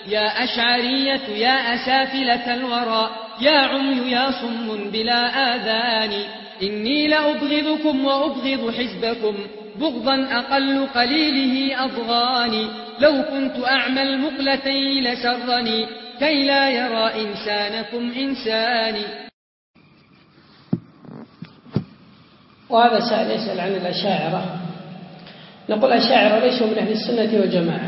يا أشعرية يا أسافلة الورى يا عمي يا صم بلا آذان إني لأبغضكم وأبغض حزبكم بغضا أقل قليله أضغاني لو كنت أعمى المقلتين لسرني كي لا يرى إنسانكم إنساني. وهذا سائل يسأل عن الأشاعرة. نقول الأشاعرة ليسوا من أهل السنة والجماعة،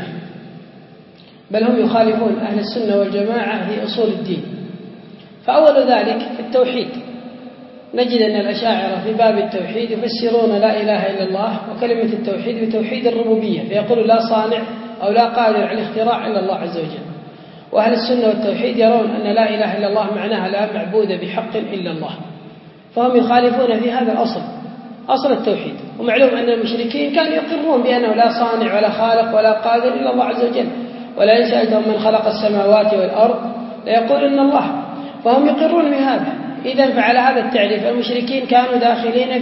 بل هم يخالفون أهل السنة والجماعة في أصول الدين. فأول ذلك في التوحيد، نجد أن الأشاعرة في باب التوحيد يفسرون لا إله إلا الله وكلمة التوحيد بتوحيد الربوبية، فيقول لا صانع أو لا قادر على الاختراع إلا الله عز وجل. وأهل السنة والتوحيد يرون أن لا إله إلا الله معناها لا معبود بحق إلا الله، فهم يخالفون في هذا الأصل، أصل التوحيد. ومعلوم أن المشركين كانوا يقرون بأنه لا صانع ولا خالق ولا قادر إلا الله عز وجل، ولا سألتهم من خلق السماوات والأرض ليقولن الله، فهم يقرون بهذا. إذن فعلى هذا التعريف المشركين كانوا داخلين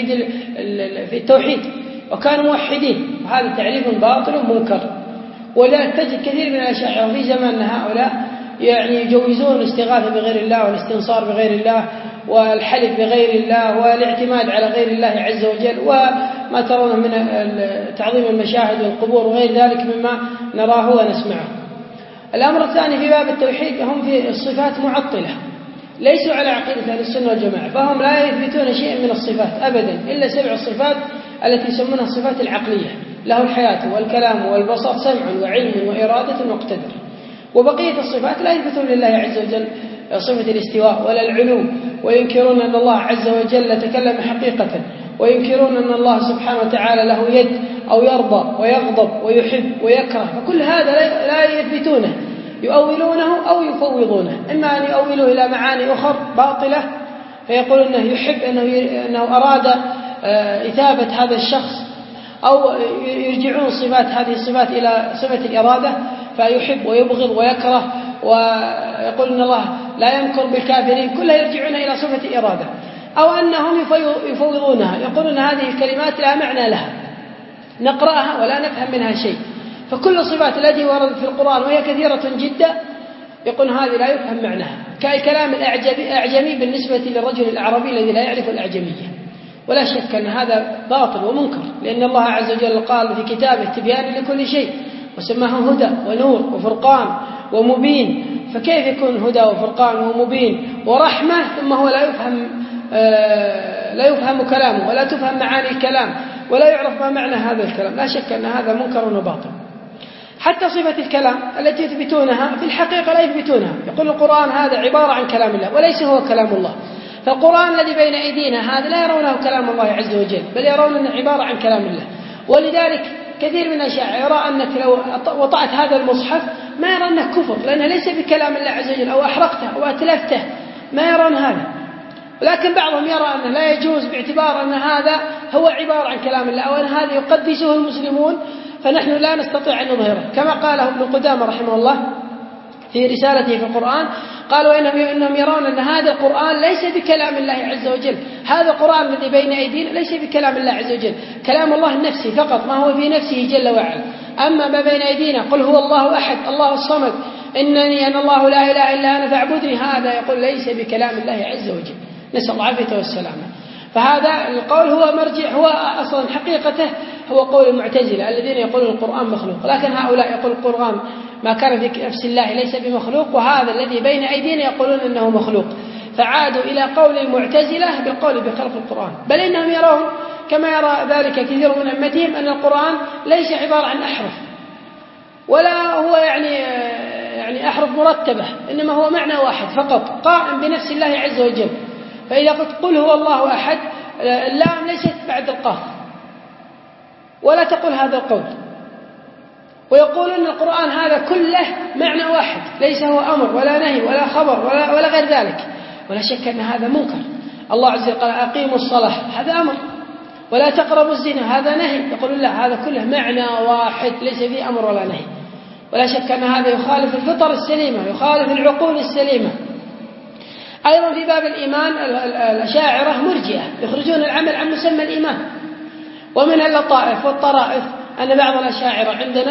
في التوحيد وكانوا موحدين، وهذا تعريف باطل ومنكر. ولا تجد كثير من الأشاعرة في زماننا هؤلاء يعني يجوزون الاستغاثة بغير الله والاستنصار بغير الله والحلف بغير الله والاعتماد على غير الله عز وجل، وما ترون من تعظيم المشاهد والقبور وغير ذلك مما نراه ونسمعه. الأمر الثاني في باب التوحيد، هم في الصفات معطلة، ليسوا على عقيدة أهل السنة والجماعة، فهم لا يثبتون شيئا من الصفات أبدا إلا 7 الصفات التي يسمونها الصفات العقلية، له الحياة والكلام والبصر سمع وعلم وإرادة وقدر. وبقية الصفات لا يثبتون لله عز وجل صفة الاستواء ولا العلو، وينكرون أن الله عز وجل تكلم حقيقة، وينكرون أن الله سبحانه وتعالى له يد أو يرضى ويغضب ويحب ويكره، فكل هذا لا يثبتونه، يؤولونه أو يفوضونه، إما أن يؤولوه إلى معاني أخرى باطلة فيقول أنه يحب أنه أراد إثابة هذا الشخص، أو يرجعون هذه الصفات إلى صفة الإرادة فيحب ويبغض ويكره، ويقول أن الله لا يمكر بالكافرين، كلها يرجعون إلى صفة الإرادة. أو أنهم يفوضونها، يقولون هذه الكلمات لا معنى لها، نقرأها ولا نفهم منها شيء. فكل الصفات التي وردت في القرآن وهي كثيرة جدا يقول هذه لا يفهم معناها، كالكلام الأعجمي بالنسبة للرجل الأعرابي الذي لا يعرف الأعجمية. ولا شك أن هذا باطل ومنكر، لأن الله عز وجل قال في كتابه تبيان لكل شيء، وسماه هدى ونور وفرقان ومبين، فكيف يكون هدى وفرقان ومبين ورحمة ثم هو لا يفهم كلامه ولا تفهم معاني الكلام ولا يعرف ما معنى هذا الكلام؟ لا شك أن هذا منكر وباطل. حتى صفة الكلام التي يثبتونها في الحقيقة لا يثبتونها، يقول القرآن هذا عبارة عن كلام الله وليس هو كلام الله، فالقرآن الذي بين أيدينا هذا لا يرونه كلام الله عز وجل، بل يرون أنه عبارة عن كلام الله. ولذلك كثير من الأشاعرة يرى أنك لو وطعت هذا المصحف ما يرى أنه كفر، لأنه ليس بكلام الله عز وجل، أو أحرقته أو أتلفته، ما يرون هذا. ولكن بعضهم يرى أنه لا يجوز باعتبار أن هذا هو عبارة عن كلام الله، أو أن هذا يقدسه المسلمون فنحن لا نستطيع أن نظهره، كما قاله ابن قدامة رحمه الله في رسالته في القرآن، قالوا إنهم يرون أن هذا القرآن ليس بكلام الله عز وجل، هذا القرآن الذي بين أيدينا ليس بكلام الله عز وجل، كلام الله النفسي فقط، ما هو في نفسه جل وعلا. أما ما بين أيدينا قل هو الله أحد الله الصمد إنني أنا الله لا إله إلا أنا فاعبدني، هذا يقول ليس بكلام الله عز وجل، نسأل الله العافية والسلامة. فهذا القول هو مرجع، هو أصلا حقيقته هو قول المعتزلة الذين يقولون القرآن مخلوق، لكن هؤلاء يقول القرآن ما كان في نفس الله ليس بمخلوق، وهذا الذي بين أيدينا يقولون أنه مخلوق، فعادوا إلى قول المعتزلة بالقول بخلق القرآن. بل إنهم يرون كما يرى ذلك كثير من أمتهم أن القرآن ليس عبارة عن أحرف، ولا هو يعني أحرف مرتبة، إنما هو معنى واحد فقط قائم بنفس الله عز وجل. فإذا قلت قل هو الله أحد، اللام ليست بعد القاف، ولا تقول هذا القول، ويقول أن القرآن هذا كله معنى واحد، ليس هو أمر ولا نهي ولا خبر ولا غير ذلك. ولا شك أن هذا منكر. الله عز وجل قال أقيموا الصلاة، هذا أمر، ولا تقربوا الزنا، هذا نهي، يقول لا هذا كله معنى واحد ليس فيه أمر ولا نهي. ولا شك أن هذا يخالف الفطر السليمة، يخالف العقول السليمة. أيضا في باب الإيمان الأشاعرة مرجئة يخرجون العمل عن مسمى الإيمان، ومن اللطائف والطرائف أن بعض الأشاعرة عندنا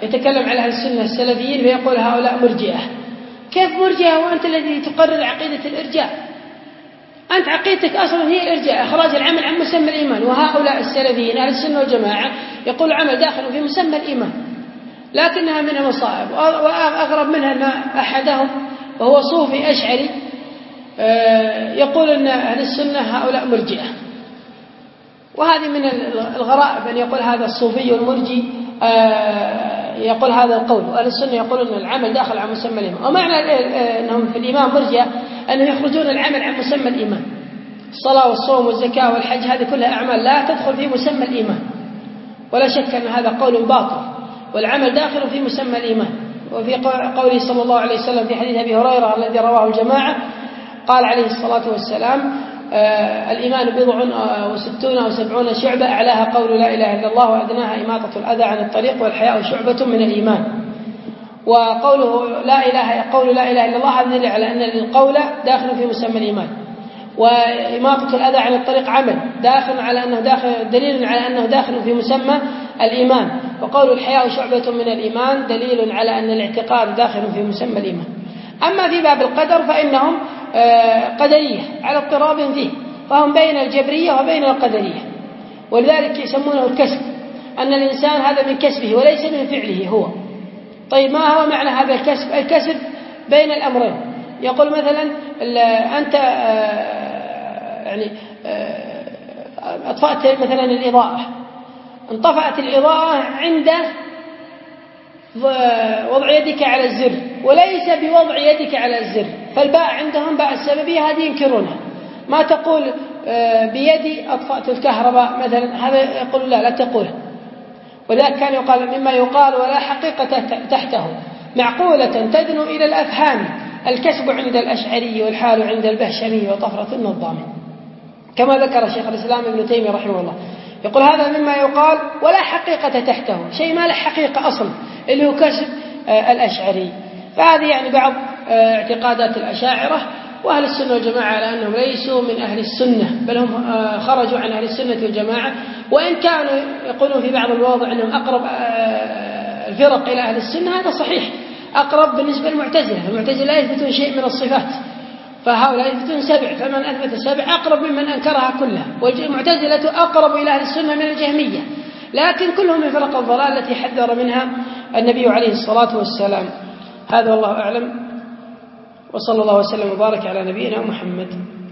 يتكلم على أهل السنة السلفيين فيقول هؤلاء مرجئة. كيف مرجئة وأنت الذي تقرر عقيدة الإرجاء؟ أنت عقيدتك أصلا هي الإرجاء، إخراج العمل عن مسمى الإيمان. وهؤلاء السلفيين أهل السنة والجماعة يقول العمل داخل في مسمى الإيمان، لكنها من المصائب. وأغرب منها أن أحدهم وهو صوفي أشعري يقول أن أهل السنة هؤلاء مرجئة. وهذه من الغرائب أن يقول هذا الصوفي المرجي يقول هذا القول، وأهل السنة يقولون أن العمل داخل عن مسمى الإيمان. ومعنى أنهم في الإيمان مرجئة أنهم يخرجون العمل عن مسمى الإيمان. الصلاة والصوم والزكاة والحج هذه كلها أعمال لا تدخل في مسمى الإيمان، ولا شك أن هذا قول باطل، والعمل داخل في مسمى الإيمان. وفي قوله صلى الله عليه وسلم في حديث أبي هريرة الذي رواه الجماعة قال عليه الصلاة والسلام الإيمان 60 أو 70 شعبة، أعلاها قول لا إله إلا الله وأدناها إماطة الأذى عن الطريق والحياء شعبة من الإيمان. وقوله قول لا إله إلا الله هذا دليل على أن القول داخل في مسمى الإيمان، وإماطة الأذى عن الطريق عمل دليل على أنه داخل في مسمى الإيمان. وقول الحياء شعبة من الإيمان دليل على أن الاعتقاد داخل في مسمى الإيمان. أما في باب القدر فإنهم قدرية على اضطراب فيه، فهم بين الجبرية وبين القدرية، ولذلك يسمونه الكسب، أن الإنسان هذا من كسبه وليس من فعله هو. طيب ما هو معنى هذا الكسب؟ الكسب بين الأمرين. يقول مثلا أنت أطفأت مثلا الإضاءة، انطفأت الإضاءة عند وضع يدك على الزر وليس بوضع يدك على الزر، فالباء عندهم باء السببية هذه ينكرونها. ما تقول بيدي أطفأت الكهرباء مثلا، هذا يقول لا تقوله. وذلك كان يقال مما يقال ولا حقيقة تحته، معقولة تدنو إلى الأفهام، الكسب عند الأشعري والحال عند البهشمي وطفرة النظامي، كما ذكر شيخ الإسلام ابن تيمية رحمه الله. يقول هذا مما يقال ولا حقيقة تحته، شيء ما له حقيقة أصلا، اللي هو كسب الأشعري. فهذه يعني بعض اعتقادات الأشاعرة. وأهل السنة والجماعة على أنهم ليسوا من أهل السنة، بل هم خرجوا عن أهل السنة والجماعة، وإن كانوا يقولون في بعض المواضع أنهم أقرب الفرق إلى أهل السنة، هذا صحيح، أقرب بالنسبة للمعتزلة. المعتزلة لا يثبتون شيء من الصفات، فهؤلاء يثبتون 7، فمن أثبت 7 أقرب ممن أنكرها كلها. والمعتزلة أقرب إلى أهل السنة من الجهمية، لكن كلهم من فرق الضلال التي حذر منها النبي عليه الصلاة والسلام. هذا والله أعلم، وصلى الله وسلم وبارك على نبينا محمد.